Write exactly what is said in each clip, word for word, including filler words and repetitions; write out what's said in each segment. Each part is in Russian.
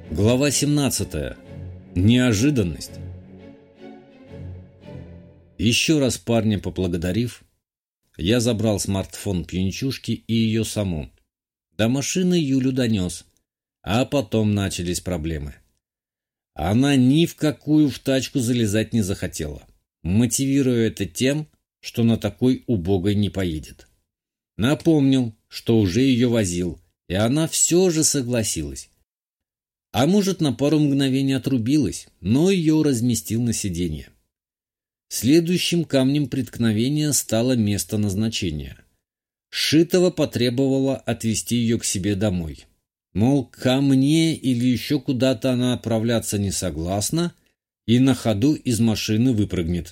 Глава семнадцатая. Неожиданность. Еще раз парня поблагодарив, я забрал смартфон пьянчушки и ее саму. До машины Юлю донес, а потом начались проблемы. Она ни в какую в тачку залезать не захотела, мотивируя это тем, что на такой убогой не поедет. Напомнил, что уже ее возил, и она все же согласилась. А может, на пару мгновений отрубилась, но ее разместил на сиденье. Следующим камнем преткновения стало место назначения. Шитова потребовала отвезти ее к себе домой. Мол, ко мне или еще куда-то она отправляться не согласна и на ходу из машины выпрыгнет.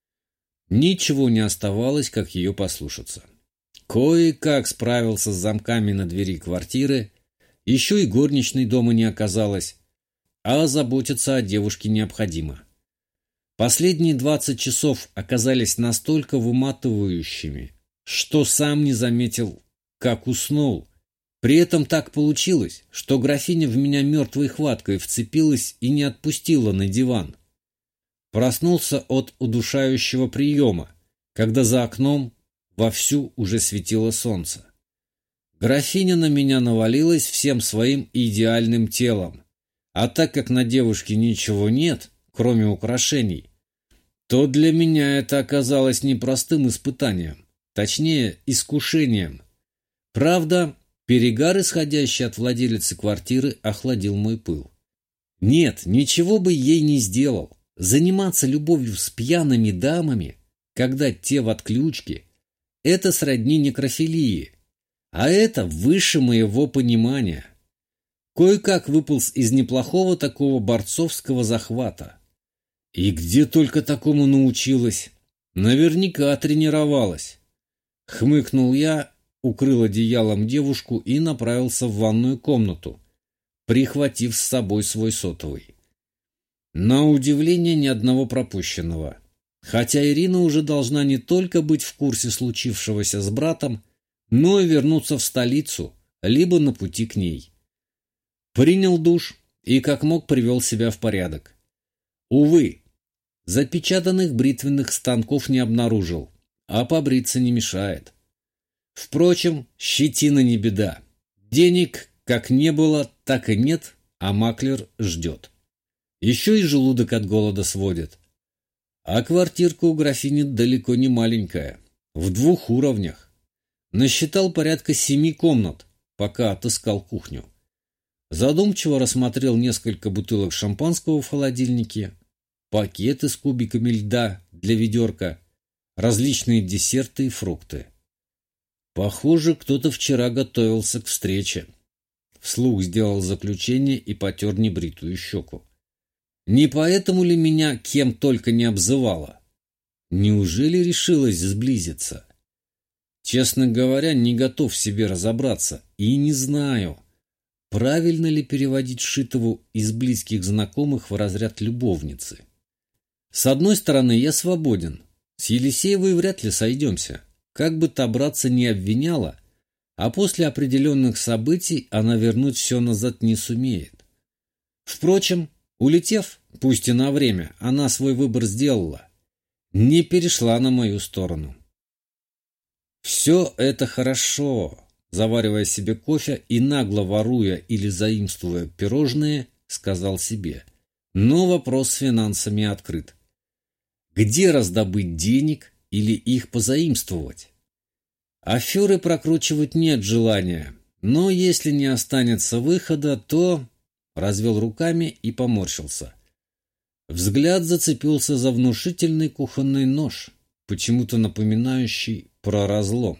Ничего не оставалось, как ее послушаться. Кое-как справился с замками на двери квартиры, еще и горничной дома не оказалось, а заботиться о девушке необходимо. Последние двадцать часов оказались настолько выматывающими, что сам не заметил, как уснул. При этом так получилось, что графиня в меня мертвой хваткой вцепилась и не отпустила на диван. Проснулся от удушающего приема, когда за окном вовсю уже светило солнце. Графиня на меня навалилась всем своим идеальным телом, а так как на девушке ничего нет, кроме украшений, то для меня это оказалось непростым испытанием, точнее, искушением. Правда, перегар, исходящий от владелицы квартиры, охладил мой пыл. Нет, ничего бы ей не сделал. Заниматься любовью с пьяными дамами, когда те в отключке, это сродни некрофилии, а это выше моего понимания. Кое-как выполз из неплохого такого борцовского захвата. И где только такому научилась? Наверняка тренировалась. Хмыкнул я, укрыл одеялом девушку и направился в ванную комнату, прихватив с собой свой сотовый. На удивление, ни одного пропущенного. Хотя Ирина уже должна не только быть в курсе случившегося с братом, но и вернуться в столицу, либо на пути к ней. Принял душ и как мог привел себя в порядок. Увы, запечатанных бритвенных станков не обнаружил, а побриться не мешает. Впрочем, щетина не беда. Денег как не было, так и нет, а маклер ждет. Еще и желудок от голода сводит. А квартирка у графини далеко не маленькая, в двух уровнях. Насчитал порядка семи комнат, пока отыскал кухню. Задумчиво рассмотрел несколько бутылок шампанского в холодильнике, пакеты с кубиками льда для ведерка, различные десерты и фрукты. Похоже, кто-то вчера готовился к встрече. Вслух сделал заключение и потер небритую щеку. Не поэтому ли меня кем только не обзывала? Неужели решилась сблизиться? Честно говоря, не готов в себе разобраться и не знаю, правильно ли переводить Шитову из близких знакомых в разряд любовницы. С одной стороны, я свободен, с Елисеевой вряд ли сойдемся, как бы та братца не обвиняла, а после определенных событий она вернуть все назад не сумеет. Впрочем, улетев, пусть и на время, она свой выбор сделала, не перешла на мою сторону. «Все это хорошо», — заваривая себе кофе и нагло воруя или заимствуя пирожные, сказал себе. Но вопрос с финансами открыт. Где раздобыть денег или их позаимствовать? Аферы прокручивать нет желания, но если не останется выхода, то... Развел руками и поморщился. Взгляд зацепился за внушительный кухонный нож, почему-то напоминающий про разлом.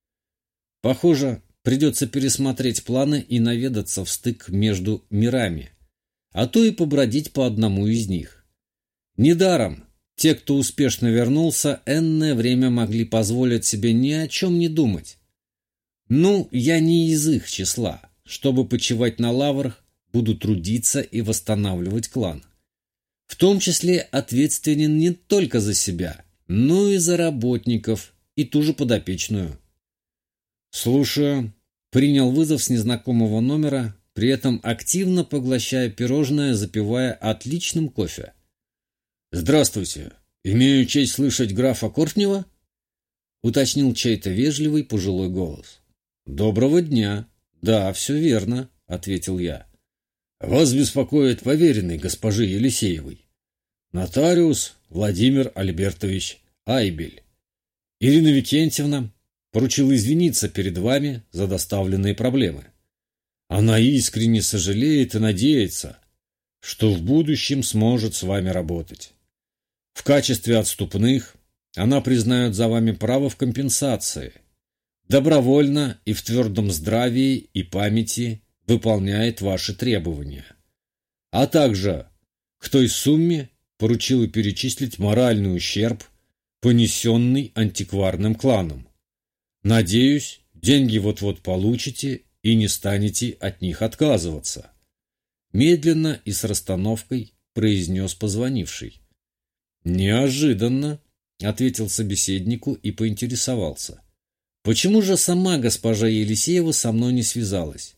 Похоже, придется пересмотреть планы и наведаться в стык между мирами, а то и побродить по одному из них. Недаром те, кто успешно вернулся, энное время могли позволить себе ни о чем не думать. Ну, я не из их числа, чтобы почивать на лаврах, буду трудиться и восстанавливать клан. В том числе ответственен не только за себя, но и за работников и ту же подопечную. «Слушаю», — принял вызов с незнакомого номера, при этом активно поглощая пирожное, запивая отличным кофе. «Здравствуйте. Имею честь слышать графа Кортнева?» — уточнил чей-то вежливый пожилой голос. «Доброго дня. Да, все верно», — ответил я. «Вас беспокоит поверенный госпожи Елисеевой. Нотариус Владимир Альбертович Айбель. Ирина Викентьевна поручила извиниться перед вами за доставленные проблемы. Она искренне сожалеет и надеется, что в будущем сможет с вами работать. В качестве отступных она признает за вами право в компенсации. Добровольно и в твердом здравии и памяти выполняет ваши требования. А также к той сумме поручила перечислить моральный ущерб, понесенный антикварным кланом. Надеюсь, деньги вот-вот получите и не станете от них отказываться. Медленно и с расстановкой произнес позвонивший. «Неожиданно», — ответил собеседнику и поинтересовался. «Почему же сама госпожа Елисеева со мной не связалась?»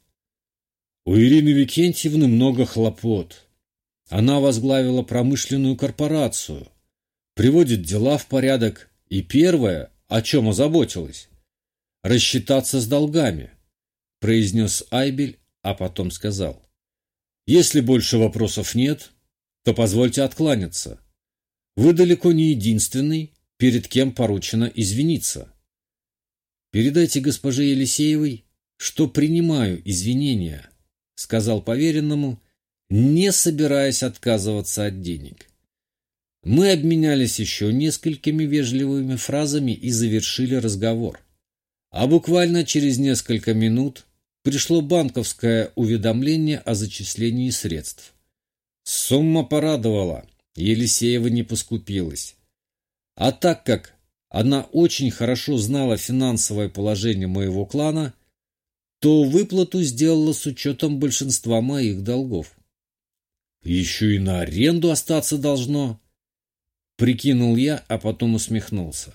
«У Ирины Викентьевны много хлопот. Она возглавила промышленную корпорацию, приводит дела в порядок и первое, о чем озаботилась, рассчитаться с долгами», — произнес Айбель, а потом сказал. «Если больше вопросов нет, то позвольте откланяться. Вы далеко не единственный, перед кем поручено извиниться. Передайте госпоже Елисеевой, что принимаю извинения», — сказал поверенному, не собираясь отказываться от денег. Мы обменялись еще несколькими вежливыми фразами и завершили разговор. А буквально через несколько минут пришло банковское уведомление о зачислении средств. Сумма порадовала, Елисеева не поскупилась. А так как она очень хорошо знала финансовое положение моего клана, то выплату сделала с учетом большинства моих долгов. «Еще и на аренду остаться должно», — прикинул я, а потом усмехнулся.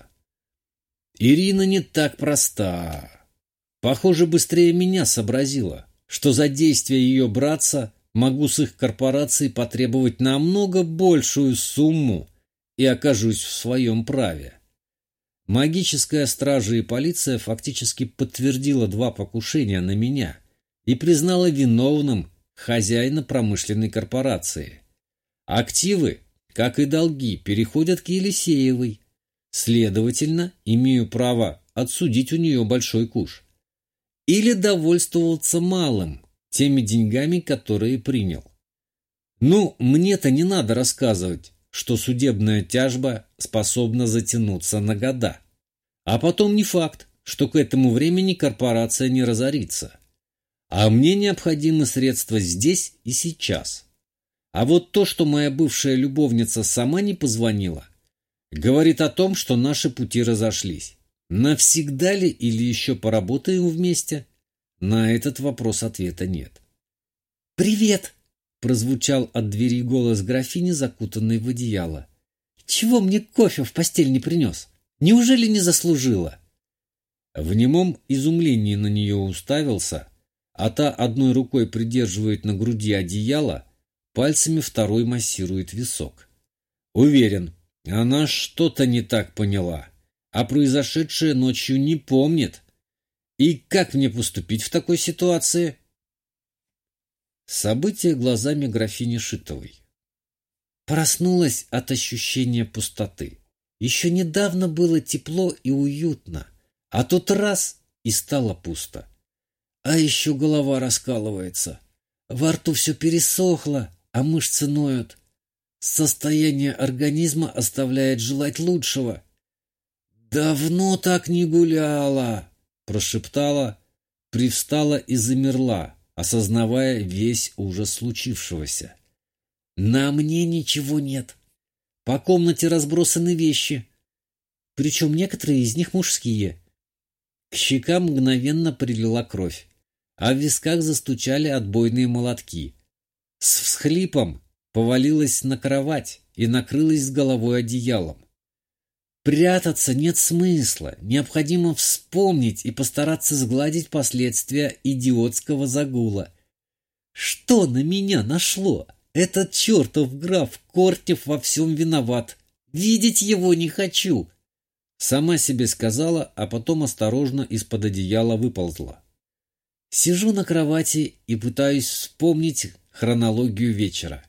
Ирина не так проста. Похоже, быстрее меня сообразила, что за действия ее братца могу с их корпорацией потребовать намного большую сумму и окажусь в своем праве. Магическая стража и полиция фактически подтвердила два покушения на меня и признала виновным хозяина промышленной корпорации. Активы, как и долги, переходят к Елисеевой. Следовательно, имею право отсудить у нее большой куш. Или довольствоваться малым, теми деньгами, которые принял. Ну, мне-то не надо рассказывать, что судебная тяжба способна затянуться на года. А потом не факт, что к этому времени корпорация не разорится. А мне необходимы средства здесь и сейчас. А вот то, что моя бывшая любовница сама не позвонила, говорит о том, что наши пути разошлись. Навсегда ли или еще поработаем вместе? На этот вопрос ответа нет. «Привет!» — прозвучал от двери голос графини, закутанной в одеяло. «Чего мне кофе в постель не принес? Неужели не заслужила?» В немом изумлении на нее уставился, а та одной рукой придерживает на груди одеяло, пальцами второй массирует висок. Уверен, она что-то не так поняла, а произошедшее ночью не помнит. И как мне поступить в такой ситуации? События глазами графини Шитовой. Проснулась от ощущения пустоты. Еще недавно было тепло и уютно, а тут раз — и стало пусто. А еще голова раскалывается. Во рту все пересохло, а мышцы ноют. Состояние организма оставляет желать лучшего. «Давно так не гуляла!» — прошептала, привстала и замерла, осознавая весь ужас случившегося. «На мне ничего нет. По комнате разбросаны вещи, причем некоторые из них мужские». К щекам мгновенно прилила кровь, а в висках застучали отбойные молотки. С всхлипом повалилась на кровать и накрылась с головой одеялом. Прятаться нет смысла, необходимо вспомнить и постараться сгладить последствия идиотского загула. Что на меня нашло? Этот чертов граф Кортнев во всем виноват. Видеть его не хочу. Сама себе сказала, а потом осторожно из-под одеяла выползла. Сижу на кровати и пытаюсь вспомнить хронологию вечера.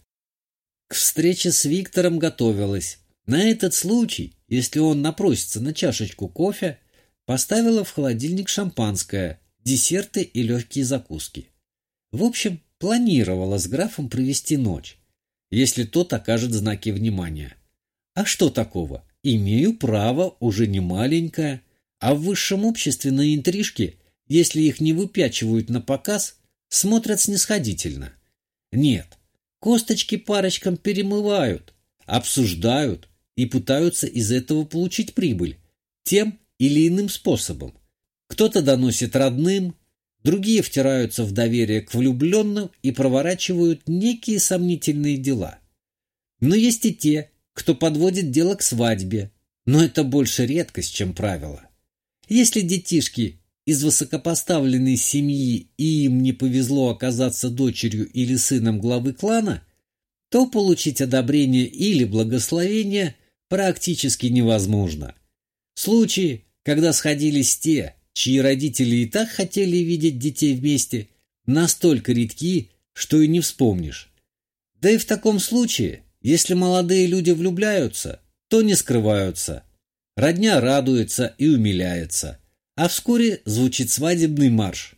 К встрече с Виктором готовилась. На этот случай, если он напросится на чашечку кофе, поставила в холодильник шампанское, десерты и легкие закуски. В общем, планировала с графом провести ночь, если тот окажет знаки внимания. А что такого? Имею право, уже не маленькое, а в высшем обществе на интрижки, если их не выпячивают на показ, смотрят снисходительно. Нет, косточки парочкам перемывают, обсуждают и пытаются из этого получить прибыль тем или иным способом. Кто-то доносит родным, другие втираются в доверие к влюбленным и проворачивают некие сомнительные дела. Но есть и те, кто подводит дело к свадьбе, но это больше редкость, чем правило. Если детишки из высокопоставленной семьи и им не повезло оказаться дочерью или сыном главы клана, то получить одобрение или благословение практически невозможно. Случаи, когда сходились те, чьи родители и так хотели видеть детей вместе, настолько редки, что и не вспомнишь. Да и в таком случае, если молодые люди влюбляются, то не скрываются. Родня радуется и умиляется, а вскоре звучит свадебный марш.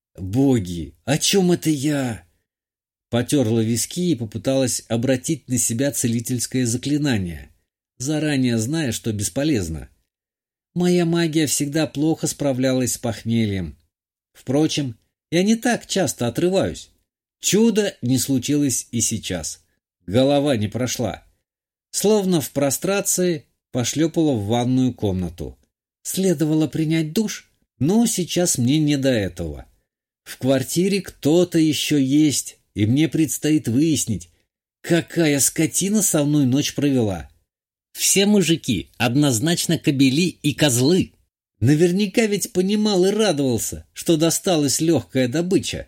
«Боги, о чем это я?» Потерла виски и попыталась обратить на себя целительское заклинание, заранее зная, что бесполезно. Моя магия всегда плохо справлялась с похмельем. Впрочем, я не так часто отрываюсь. Чудо не случилось и сейчас. Голова не прошла. Словно в прострации пошлепала в ванную комнату. Следовало принять душ, но сейчас мне не до этого. В квартире кто-то еще есть, и мне предстоит выяснить, какая скотина со мной ночь провела. Все мужики однозначно кобели и козлы. Наверняка ведь понимал и радовался, что досталась легкая добыча.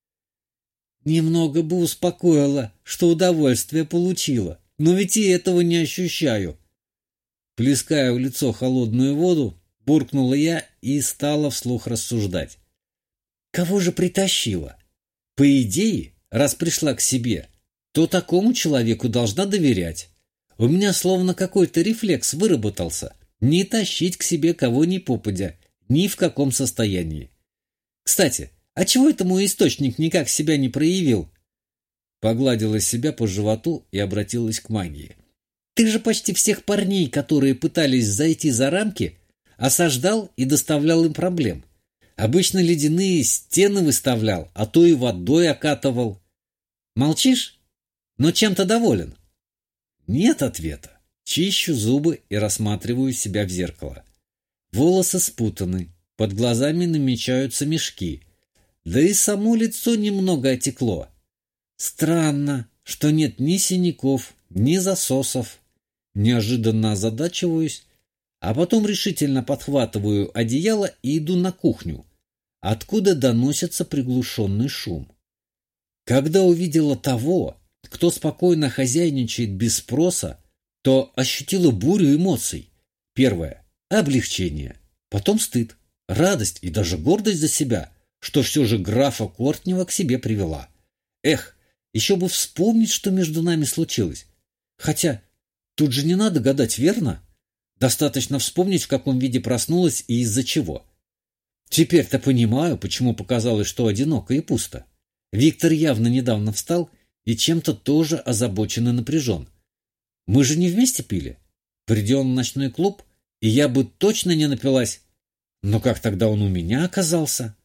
Немного бы успокоила, что удовольствие получила, но ведь и этого не ощущаю. Плеская в лицо холодную воду, буркнула я и стала вслух рассуждать. Кого же притащила? По идее, раз пришла к себе, то такому человеку должна доверять. У меня словно какой-то рефлекс выработался не тащить к себе кого ни попадя, ни в каком состоянии. Кстати, а чего это мой источник никак себя не проявил? Погладила себя по животу и обратилась к магии. Ты же почти всех парней, которые пытались зайти за рамки, осаждал и доставлял им проблем. Обычно ледяные стены выставлял, а то и водой окатывал. Молчишь? Но чем-то доволен? Нет ответа. Чищу зубы и рассматриваю себя в зеркало. Волосы спутаны, под глазами намечаются мешки, да и само лицо немного отекло. Странно, что нет ни синяков, ни засосов. Неожиданно озадачиваюсь, а потом решительно подхватываю одеяло и иду на кухню, откуда доносится приглушенный шум. Когда увидела того, кто спокойно хозяйничает без спроса, то ощутила бурю эмоций. Первое – облегчение, потом стыд, радость и даже гордость за себя, что все же графа Кортнева к себе привела. Эх, еще бы вспомнить, что между нами случилось. Хотя тут же не надо гадать, верно? Достаточно вспомнить, в каком виде проснулась и из-за чего. Теперь-то понимаю, почему показалось, что одиноко и пусто. Виктор явно недавно встал и чем-то тоже озабочен и напряжен. Мы же не вместе пили. Приди он в ночной клуб, и я бы точно не напилась. Но как тогда он у меня оказался?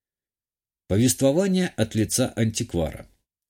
Повествование от лица антиквара.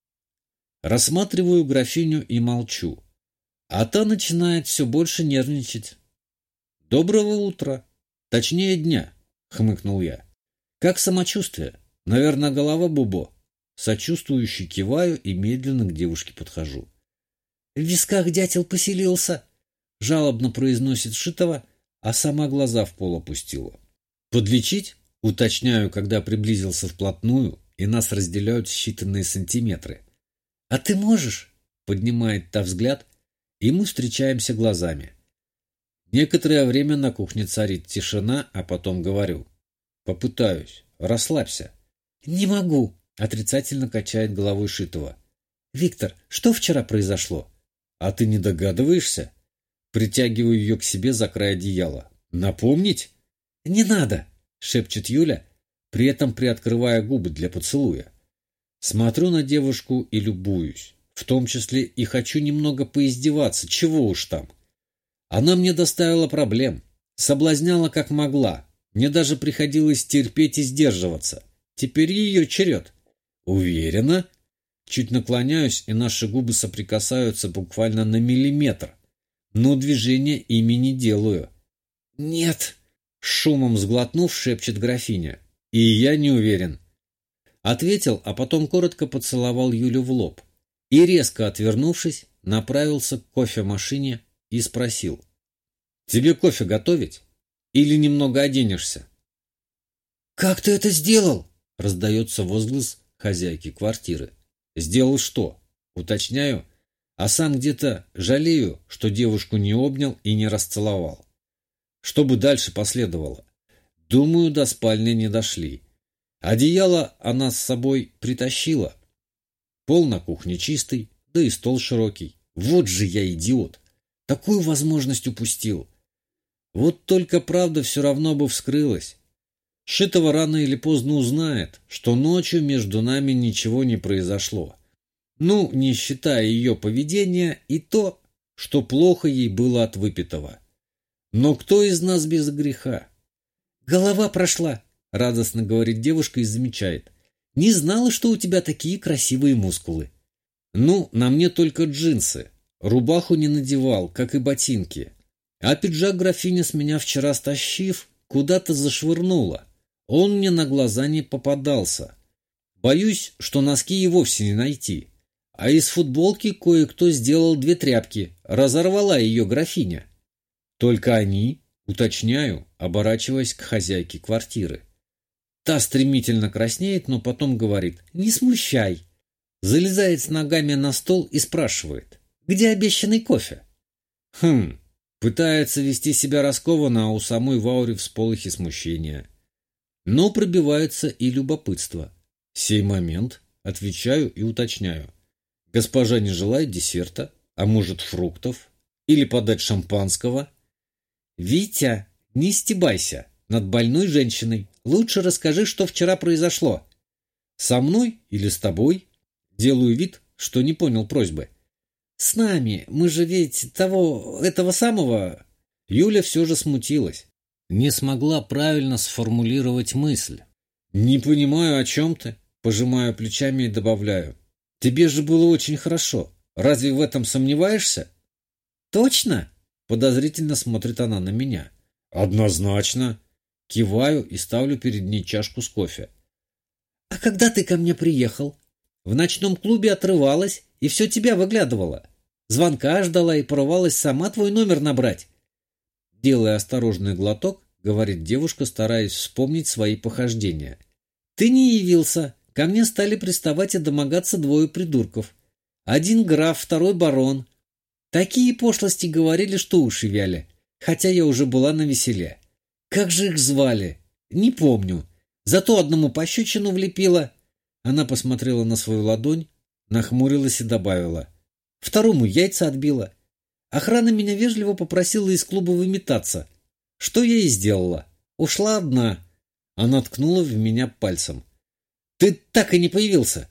Рассматриваю графиню и молчу. А та начинает все больше нервничать. «Доброго утра. Точнее, дня», — хмыкнул я. «Как самочувствие? Наверное, голова бубо». Сочувствующе киваю и медленно к девушке подхожу. «В висках дятел поселился», — жалобно произносит Шитова, а сама глаза в пол опустила. «Подлечить?» — уточняю, когда приблизился вплотную и нас разделяют считанные сантиметры. «А ты можешь?» — поднимает та взгляд, и мы встречаемся глазами. Некоторое время на кухне царит тишина, а потом говорю. «Попытаюсь. Расслабься». «Не могу», — отрицательно качает головой Шитова. «Виктор, что вчера произошло?» «А ты не догадываешься?» Притягиваю ее к себе за край одеяла. «Напомнить?» «Не надо», — шепчет Юля, при этом приоткрывая губы для поцелуя. Смотрю на девушку и любуюсь. В том числе и хочу немного поиздеваться, чего уж там. Она мне доставила проблем, соблазняла как могла. Мне даже приходилось терпеть и сдерживаться. Теперь ее черед. Уверена? Чуть наклоняюсь, и наши губы соприкасаются буквально на миллиметр. Но движения ими не делаю. «Нет!» — шумом сглотнув, шепчет графиня. «И я не уверен». Ответил, а потом коротко поцеловал Юлю в лоб. И, резко отвернувшись, направился к кофемашине и спросил. «Тебе кофе готовить? Или немного оденешься?» «Как ты это сделал?» — раздается возглас хозяйки квартиры. «Сделал что?» — уточняю, а сам где-то жалею, что девушку не обнял и не расцеловал. Что бы дальше последовало? Думаю, до спальни не дошли. Одеяло она с собой притащила. Пол на кухне чистый, да и стол широкий. Вот же я идиот! Такую возможность упустил. Вот только правда все равно бы вскрылась. Шитова рано или поздно узнает, что ночью между нами ничего не произошло. Ну, не считая ее поведения и то, что плохо ей было от выпитого. Но кто из нас без греха? «Голова прошла», — радостно говорит девушка и замечает. «Не знала, что у тебя такие красивые мускулы». Ну, на мне только джинсы. Рубаху не надевал, как и ботинки. А пиджак графиня с меня вчера стащив, куда-то зашвырнула. Он мне на глаза не попадался. Боюсь, что носки и вовсе не найти. А из футболки кое-кто сделал две тряпки. Разорвала ее графиня. Только они, уточняю, оборачиваясь к хозяйке квартиры. Та стремительно краснеет, но потом говорит: «Не смущай». Залезает с ногами на стол и спрашивает: «Где обещанный кофе?» Хм, пытается вести себя раскованно, а у самой в ауре всполохи смущения. Но пробивается и любопытство. Сей момент отвечаю и уточняю: «Госпожа не желает десерта? А может, фруктов? Или подать шампанского?» «Витя, не стебайся над больной женщиной. Лучше расскажи, что вчера произошло». «Со мной или с тобой?» Делаю вид, что не понял просьбы. «С нами. Мы же ведь того... этого самого...» Юля все же смутилась. Не смогла правильно сформулировать мысль. «Не понимаю, о чем ты?» Пожимаю плечами и добавляю: «Тебе же было очень хорошо. Разве в этом сомневаешься?» «Точно?» Подозрительно смотрит она на меня. «Однозначно». Киваю и ставлю перед ней чашку с кофе. «А когда ты ко мне приехал? В ночном клубе отрывалась и все тебя выглядывала. Звонка ждала и порывалась сама твой номер набрать». Делая осторожный глоток, говорит девушка, стараясь вспомнить свои похождения. «Ты не явился. Ко мне стали приставать и домогаться двое придурков. Один граф, второй барон. Такие пошлости говорили, что уши вяли, хотя я уже была навеселе. Как же их звали? Не помню. Зато одному пощечину влепила». Она посмотрела на свою ладонь, нахмурилась и добавила: «Второму яйца отбила. Охрана меня вежливо попросила из клуба выметаться. Что я и сделала. Ушла одна». Она ткнула в меня пальцем. «Ты так и не появился».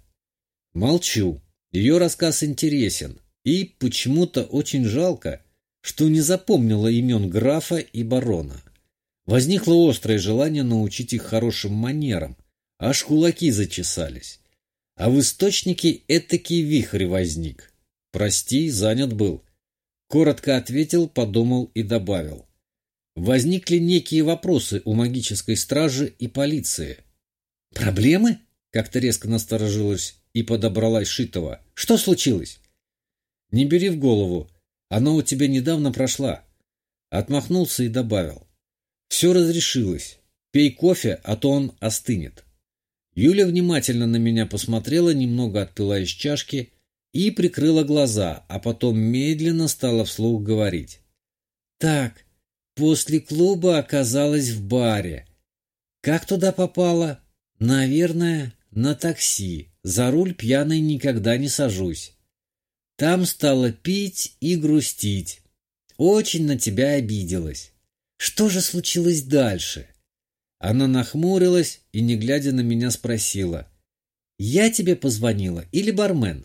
Молчу. Ее рассказ интересен. И почему-то очень жалко, что не запомнила имен графа и барона. Возникло острое желание научить их хорошим манерам. Аж кулаки зачесались. А в источнике этакий вихрь возник. «Прости, занят был». Коротко ответил, подумал и добавил: «Возникли некие вопросы у магической стражи и полиции». «Проблемы?» — как-то резко насторожилась и подобралась Шитова. «Что случилось?» «Не бери в голову. Она у тебя недавно прошла». Отмахнулся и добавил: «Все разрешилось. Пей кофе, а то он остынет». Юля внимательно на меня посмотрела, немного отпила из чашки и прикрыла глаза, а потом медленно стала вслух говорить. «Так, после клуба оказалась в баре. Как туда попала? Наверное, на такси. За руль пьяной никогда не сажусь. Там стала пить и грустить. Очень на тебя обиделась. Что же случилось дальше?» Она нахмурилась и, не глядя на меня, спросила. «Я тебе позвонила или бармен?»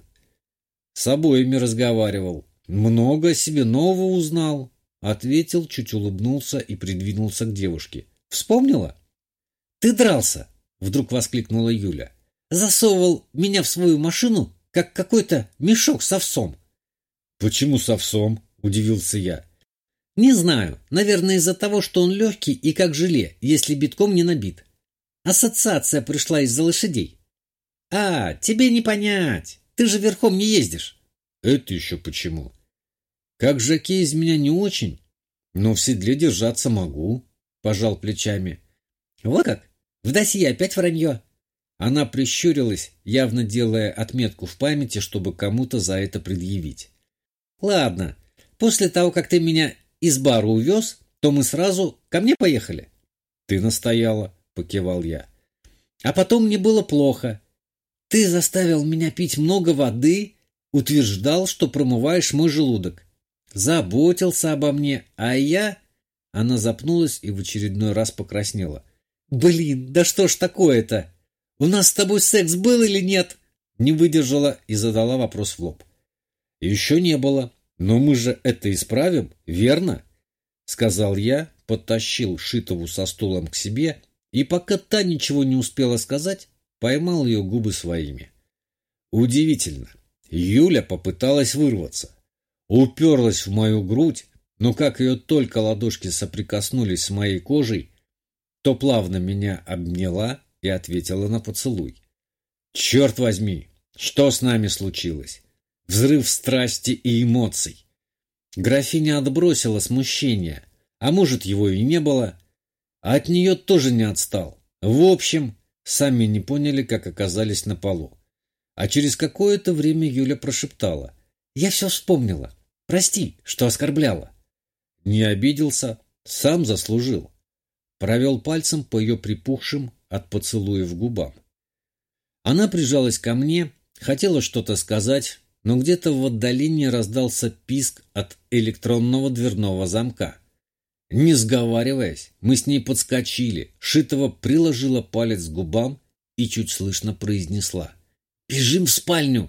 «С обоими разговаривал. Много о себе нового узнал», — ответил, чуть улыбнулся и придвинулся к девушке. «Вспомнила?» «Ты дрался!» — вдруг воскликнула Юля. «Засовывал меня в свою машину, как какой-то мешок с овсом». «Почему с овсом?» — удивился я. «Не знаю. Наверное, из-за того, что он легкий и как желе, если битком не набит. Ассоциация пришла из-за лошадей». «А, тебе не понять. Ты же верхом не ездишь». «Это еще почему?» «Как жокей из меня не очень, но в седле держаться могу», — пожал плечами. «Вот как? В досье опять вранье». Она прищурилась, явно делая отметку в памяти, чтобы кому-то за это предъявить. «Ладно, после того, как ты меня из бара увез, то мы сразу ко мне поехали». «Ты настояла», — покивал я. «А потом мне было плохо. Ты заставил меня пить много воды, утверждал, что промываешь мой желудок. Заботился обо мне, а я...» Она запнулась и в очередной раз покраснела. «Блин, да что ж такое-то? У нас с тобой секс был или нет?» Не выдержала и задала вопрос в лоб. «Еще не было. Но мы же это исправим, верно?» — сказал я, подтащил Шитову со стулом к себе и, пока та ничего не успела сказать, поймал ее губы своими. Удивительно. Юля попыталась вырваться. Уперлась в мою грудь, но как ее только ладошки соприкоснулись с моей кожей, то плавно меня обняла и ответила на поцелуй. «Черт возьми, что с нами случилось? Взрыв страсти и эмоций. Графиня отбросила смущение, а может, его и не было, а от нее тоже не отстал. В общем, сами не поняли, как оказались на полу. А через какое-то время Юля прошептала. «Я все вспомнила. Прости, что оскорбляла». Не обиделся, сам заслужил. Провел пальцем по ее припухшим от поцелуев губам. Она прижалась ко мне, хотела что-то сказать, но где-то в отдалении раздался писк от электронного дверного замка. Не сговариваясь, мы с ней подскочили, Шитова приложила палец к губам и чуть слышно произнесла: «Бежим в спальню!»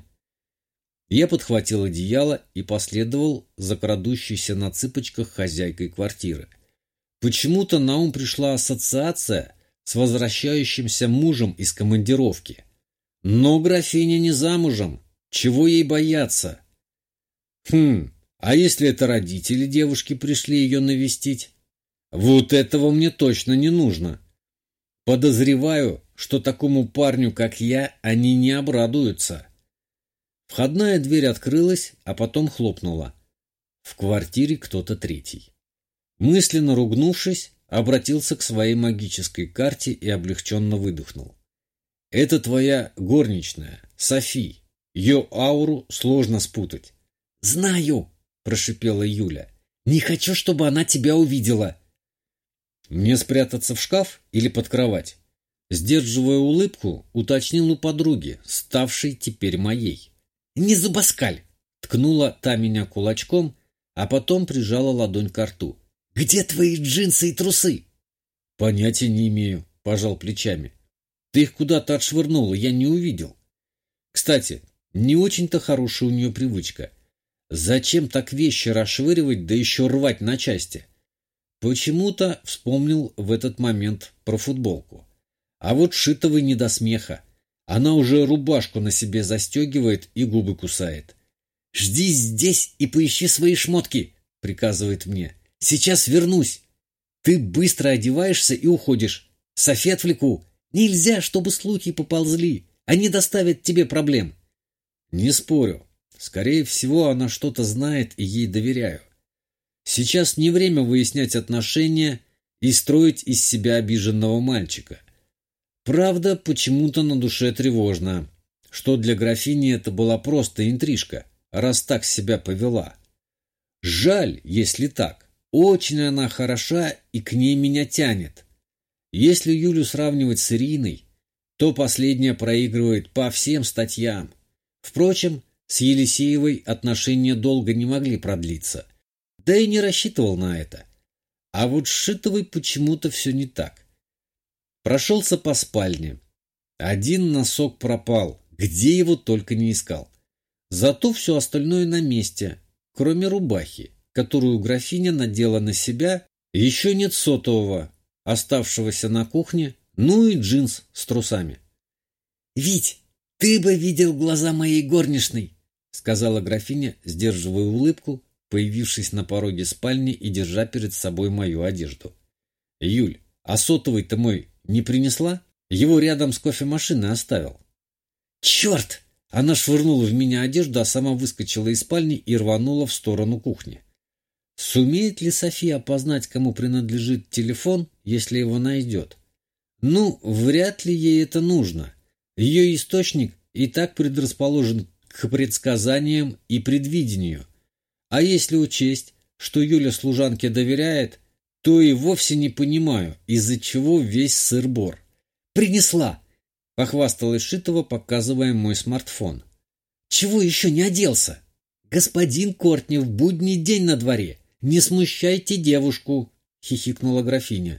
Я подхватил одеяло и последовал за крадущейся на цыпочках хозяйкой квартиры. Почему-то на ум пришла ассоциация с возвращающимся мужем из командировки. Но графиня не замужем. Чего ей бояться? Хм, а если это родители девушки пришли ее навестить? Вот этого мне точно не нужно. Подозреваю, что такому парню, как я, они не обрадуются. Входная дверь открылась, а потом хлопнула. В квартире кто-то третий. Мысленно ругнувшись, обратился к своей магической карте и облегченно выдохнул. «Это твоя горничная, Софи. Ее ауру сложно спутать». «Знаю», — прошипела Юля. «Не хочу, чтобы она тебя увидела». «Мне спрятаться в шкаф или под кровать?» Сдерживая улыбку, уточнил у подруги, ставшей теперь моей. «Не зубоскаль!» — ткнула та меня кулачком, а потом прижала ладонь к рту. «Где твои джинсы и трусы?» «Понятия не имею», — пожал плечами. «Ты их куда-то отшвырнула, я не увидел. Кстати, не очень-то хорошая у нее привычка. Зачем так вещи расшвыривать, да еще рвать на части?» Почему-то вспомнил в этот момент про футболку. А вот Шитовой не до смеха. Она уже рубашку на себе застегивает и губы кусает. «Жди здесь и поищи свои шмотки», — приказывает мне. «Сейчас вернусь. Ты быстро одеваешься и уходишь. Софи отвлеку. Нельзя, чтобы слухи поползли. Они доставят тебе проблем». Не спорю. Скорее всего, она что-то знает и ей доверяю. Сейчас не время выяснять отношения и строить из себя обиженного мальчика. Правда, почему-то на душе тревожно, что для графини это была просто интрижка, раз так себя повела. Жаль, если так. Очень она хороша, и к ней меня тянет. Если Юлю сравнивать с Ириной, то последняя проигрывает по всем статьям. Впрочем, с Елисеевой отношения долго не могли продлиться. Да и не рассчитывал на это. А вот с Шитовой почему-то все не так. Прошелся по спальне. Один носок пропал, где его только не искал. Зато все остальное на месте, кроме рубахи, которую графиня надела на себя. Еще нет сотового, оставшегося на кухне, ну и джинс с трусами. «Вить, ты бы видел глаза моей горничной!» — сказала графиня, сдерживая улыбку, появившись на пороге спальни и держа перед собой мою одежду. «Юль, а сотовый-то мой не принесла? Его рядом с кофемашиной оставил». «Черт!» — она швырнула в меня одежду, а сама выскочила из спальни и рванула в сторону кухни. Сумеет ли София опознать, кому принадлежит телефон, если его найдет? Ну, вряд ли ей это нужно. Ее источник и так предрасположен к предсказаниям и предвидению. А если учесть, что Юля служанке доверяет, то и вовсе не понимаю, из-за чего весь сыр-бор. «Принесла!» — похвасталась Шитова, показывая мой смартфон. «Чего еще не оделся? Господин Кортнев, будний день на дворе. Не смущайте девушку!» — хихикнула графиня.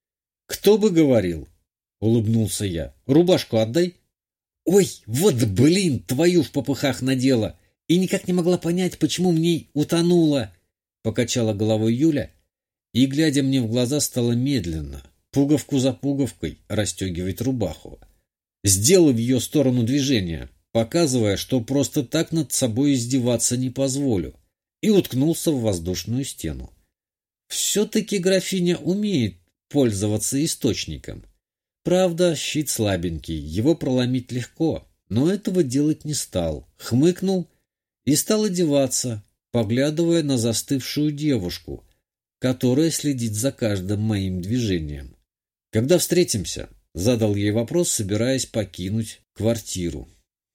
«Кто бы говорил?» — улыбнулся я. «Рубашку отдай». «Ой, вот блин, твою в попыхах надела! И никак не могла понять, почему в ней утонула!» — покачала головой Юля и, глядя мне в глаза, стала медленно, пуговку за пуговкой, расстегивать рубаху, сделав в ее сторону движение, показывая, что просто так над собой издеваться не позволю, и уткнулся в воздушную стену. Все-таки графиня умеет пользоваться источником. Правда, щит слабенький, его проломить легко, но этого делать не стал. Хмыкнул и стал одеваться, поглядывая на застывшую девушку, которая следит за каждым моим движением. «Когда встретимся?» — задал ей вопрос, собираясь покинуть квартиру.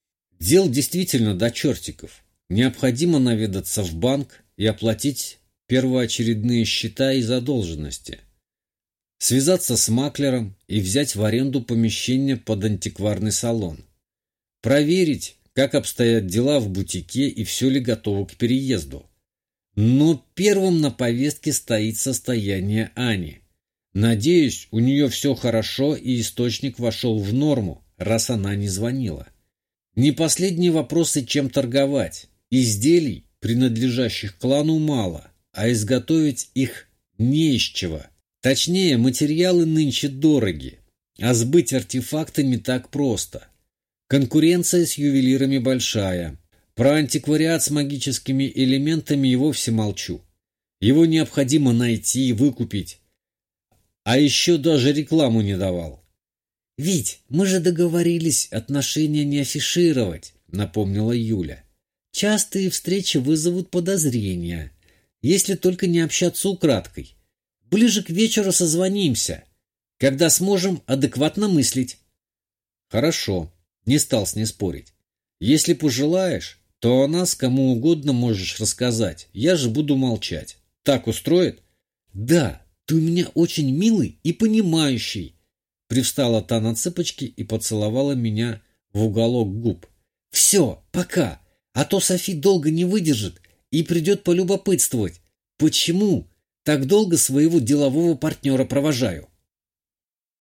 Дел действительно до чертиков. Необходимо наведаться в банк и оплатить первоочередные счета и задолженности. Связаться с маклером и взять в аренду помещение под антикварный салон. Проверить, как обстоят дела в бутике и все ли готово к переезду. Но первым на повестке стоит состояние Ани. Надеюсь, у нее все хорошо и источник вошел в норму, раз она не звонила. Не последние вопросы, чем торговать. Изделий, принадлежащих клану, мало, а изготовить их не из чего. Точнее, материалы нынче дороги, а сбыть артефакты не так просто. Конкуренция с ювелирами большая. Про антиквариат с магическими элементами и вовсе молчу. Его необходимо найти и выкупить. А еще даже рекламу не давал. «Вить, мы же договорились отношения не афишировать», — напомнила Юля. «Частые встречи вызовут подозрения, если только не общаться украдкой. Ближе к вечеру созвонимся, когда сможем адекватно мыслить». «Хорошо», — не стал с ней спорить. «Если пожелаешь, то о нас кому угодно можешь рассказать. Я же буду молчать. Так устроит?» «Да, ты у меня очень милый и понимающий», — привстала та на цыпочки и поцеловала меня в уголок губ. «Все, пока, а то Софи долго не выдержит и придет полюбопытствовать, почему так долго своего делового партнера провожаю».